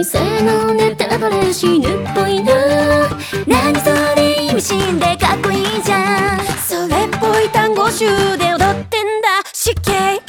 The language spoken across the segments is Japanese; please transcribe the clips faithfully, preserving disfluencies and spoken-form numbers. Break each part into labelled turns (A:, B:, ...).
A: 生のネタバレ死ぬっぽいな。何それ意味深でかっこいいじゃん。それっぽい単語集で踊ってんだ死刑。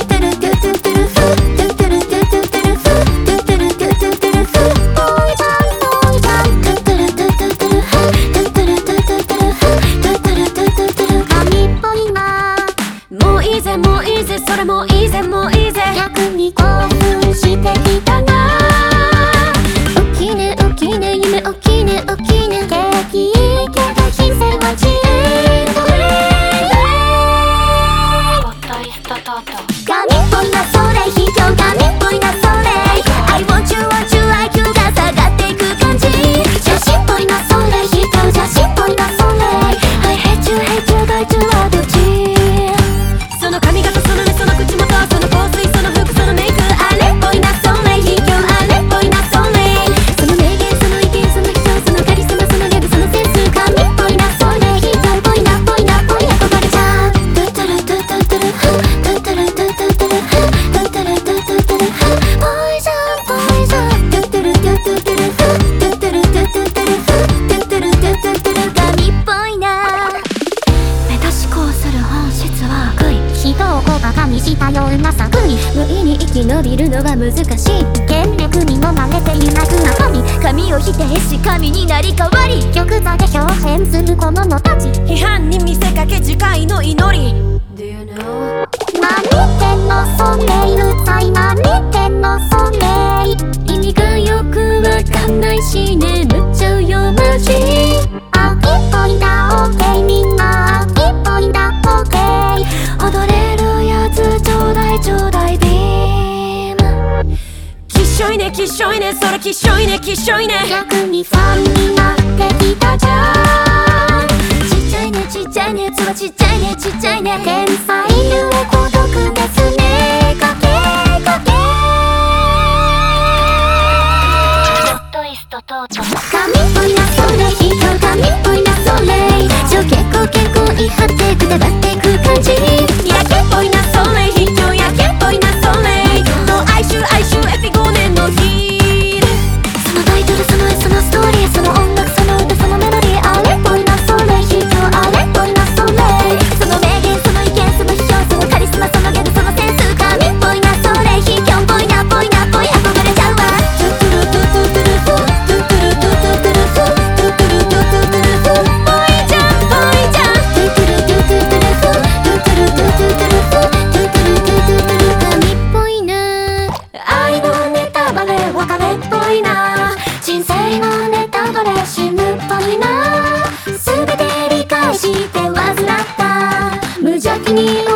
A: もういいぜもういいぜそれもういいぜもういいぜ。逆に興奮してきたな。おきねおきね夢おきねおきね景気いいけど人生は自由だね。ポッドイストトート神っぽいなそれ卑怯神っぽいなそれ I want you want you アイキュー が下がっていく感じ。写真っぽいなそれ卑怯写真っぽいなそれ I hate you hate you がいつはどっち。その髪型その目その口元その香水その服そのメイクあれっぽいなそれ卑怯あれっぽいなそれ。その名言その意見その人そのカリスマそのギャグそのセンス神っぽいなそれ卑怯っぽいなっぽいなっぽい憧れちゃう。トゥトゥルトゥトゥトゥルフトゥトゥルトゥトゥトゥルフトゥトゥルトゥトゥトゥルフポイズンポイズントゥトゥルトゥトゥトゥルフトゥトゥルトゥトゥトゥルフトゥトゥルトゥトゥトゥル神っぽいな。目指しこうする本質は悪意人をこばかにしたような作為。無意に生き延びるのは難しい。権力にもまれていなくな神神を否定し神になり変わり玉座で表変する小物たち。批判に見せかけ次回の祈り Do you know 何言ってんのそれうざい何言ってんのそれ意味がよくわかんないし眠っちゃうよマジ。秋っぽいんだ OK みんな秋っぽいんだ OK 踊れるやつちょうだいちょうだいビーム。きっしょいねきっしょいねそれきっしょいねきっしょいね。逆にファンになってきたじゃん。ちっちゃいねちっちゃいねつはちっちゃいねちっちゃいね天才ゆえ孤独ですねかけかけポッドイストトート神っぽいなそれ卑怯神っぽいなそれちょ結構結構言い張ってくたばってく感じ。やけっぽいなそれ卑怯やけっぽいなそれの哀愁哀愁エピごねんのヒール。そのタイトルその絵そのストーリーその音楽その歌そのメロディーあれっぽいなそれ卑怯あれっぽいなそれその名言その意見その批評そのカリスマそのギャグそのセンス神っぽいなそれ卑怯っぽいなっぽいなっぽい憧れちゃうわ。トゥトゥルトゥトゥトゥルフトゥトゥルトゥトゥトゥルフトゥトゥルトゥトゥトゥルフぽいじゃんぽいじゃんトゥトゥルトゥトゥトゥルフトゥトゥルトゥトゥトゥルフトゥトゥルトゥトゥトゥル神っぽいな。愛のネタバレ別れっぽいな。人生のネタバレ死ぬっぽいな。全て理解して患った無邪気に